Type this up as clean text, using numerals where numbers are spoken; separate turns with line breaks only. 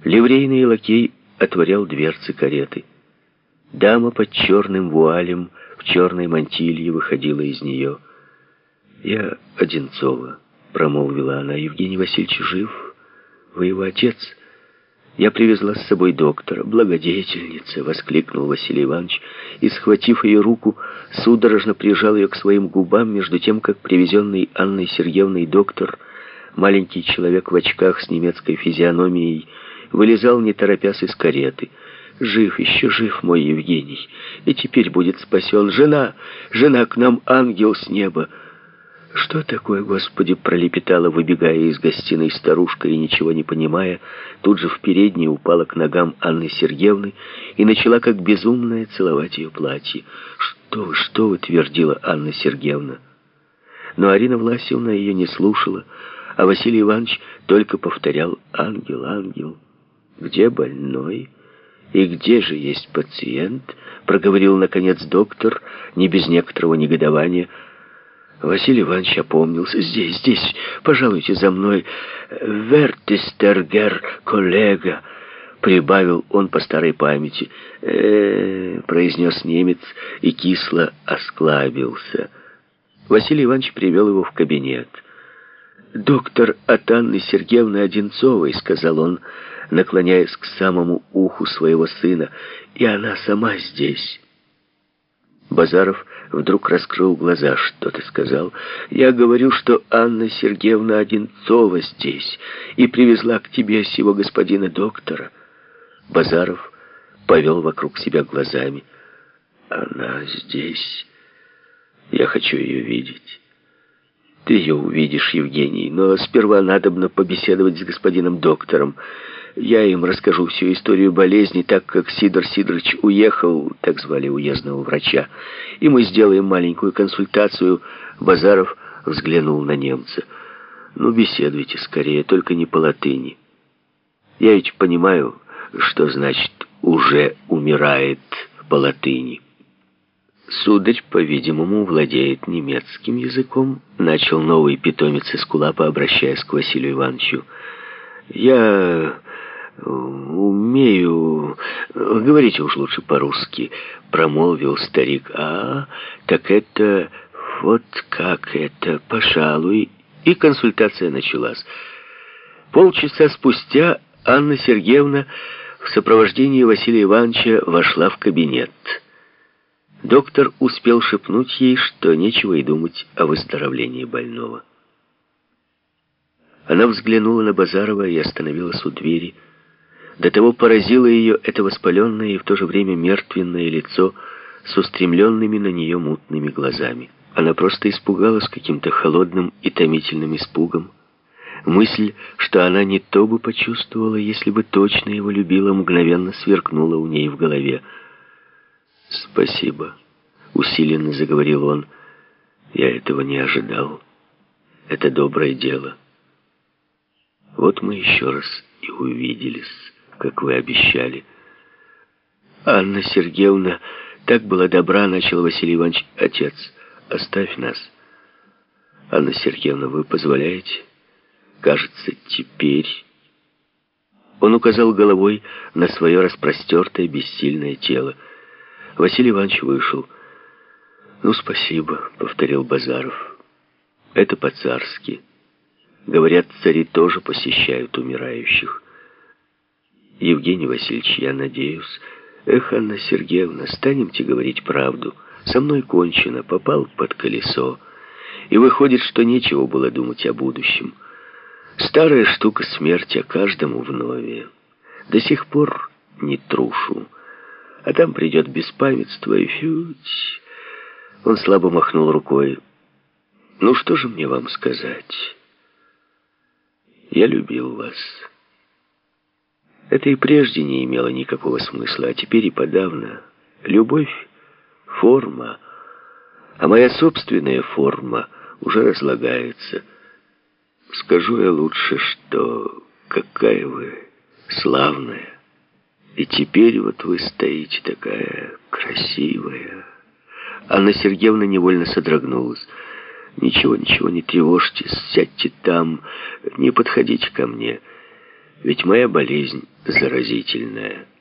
Ливрейный лакей отворял дверцы кареты. Дама под черным вуалем в черной мантилье выходила из нее. «Я Одинцова», — промолвила она. «Евгений Васильевич жив? Вы его отец?» «Я привезла с собой доктора». «Благодетельница!» — воскликнул Василий Иванович и, схватив ее руку, судорожно прижал ее к своим губам, между тем, как привезенный Анной Сергеевной доктор, маленький человек в очках с немецкой физиономией, вылезал, не торопясь, из кареты. «Жив, еще жив мой Евгений, и теперь будет спасен. Жена, к нам ангел с неба!» «Что такое, Господи?» — пролепетала, выбегая из гостиной старушка и, ничего не понимая, тут же в передней упала к ногам Анны Сергеевны и начала, как безумная, целовать ее платье. Что вы?» — твердила Анна Сергеевна. Но Арина Власьевна ее не слушала, а Василий Иванович только повторял: «Ангел, ангел, где больной? И где же есть пациент?» — проговорил, наконец, доктор, не без некоторого негодования. Василий Иванович опомнился. «Здесь, пожалуйте за мной. Вертистергер, коллега», — прибавил он по старой памяти. Произнес немец и кисло осклабился. Василий Иванович привел его в кабинет. «Доктор от Анны Сергеевны Одинцовой», — сказал он, наклоняясь к самому уху своего сына, — «и она сама здесь». Базаров вдруг раскрыл глаза. «Что ты сказал?» «Я говорю, что Анна Сергеевна Одинцова здесь и привезла к тебе сего господина доктора». Базаров повел вокруг себя глазами. «Она здесь. Я хочу ее видеть». «Ты ее увидишь, Евгений, но сперва надобно побеседовать с господином доктором. Я им расскажу всю историю болезни, так как Сидор Сидорович уехал, так звали уездного врача, и мы сделаем маленькую консультацию». Базаров взглянул на немца. «Ну, беседуйте скорее, только не по латыни. Я ведь понимаю, что значит «уже умирает» по латыни». «Сударь, по-видимому, владеет немецким языком», — начал новый питомец эскулапа, обращаясь к Василию Ивановичу. «Я умею... Говорите уж лучше по-русски», — промолвил старик. «А, так это... Вот как это, пожалуй». И консультация началась. Полчаса спустя Анна Сергеевна в сопровождении Василия Ивановича вошла в кабинет. Доктор успел шепнуть ей, что нечего и думать о выздоровлении больного. Она взглянула на Базарова и остановилась у двери. До того поразило ее это воспаленное и в то же время мертвенное лицо с устремленными на нее мутными глазами. Она просто испугалась каким-то холодным и томительным испугом. Мысль, что она не то бы почувствовала, если бы точно его любила, мгновенно сверкнула у ней в голове. «Спасибо», — усиленно заговорил он. «Я этого не ожидал. Это доброе дело. Вот мы еще раз и увиделись, как вы обещали». «Анна Сергеевна так была добра», — начал Василий Иванович. «Отец, оставь нас». «Анна Сергеевна, вы позволяете? Кажется, теперь...» Он указал головой на свое распростертое бессильное тело. Василий Иванович вышел. «Ну, спасибо», — повторил Базаров. «Это по-царски. Говорят, цари тоже посещают умирающих. Евгений Васильевич, я надеюсь... Эх, Анна Сергеевна, станемте говорить правду. Со мной кончено, попал под колесо. И выходит, что нечего было думать о будущем. Старая штука смерть, а каждому вновь. До сих пор не трушу. А там придет беспамятство и фють». Он слабо махнул рукой. «Ну, что же мне вам сказать? Я любил вас. Это и прежде не имело никакого смысла, а теперь и подавно. Любовь — форма, а моя собственная форма уже разлагается. Скажу я лучше, что какая вы славная. И теперь вот вы стоите такая красивая». Анна Сергеевна невольно содрогнулась. «Ничего, не тревожьтесь, сядьте там, не подходите ко мне. Ведь моя болезнь заразительная.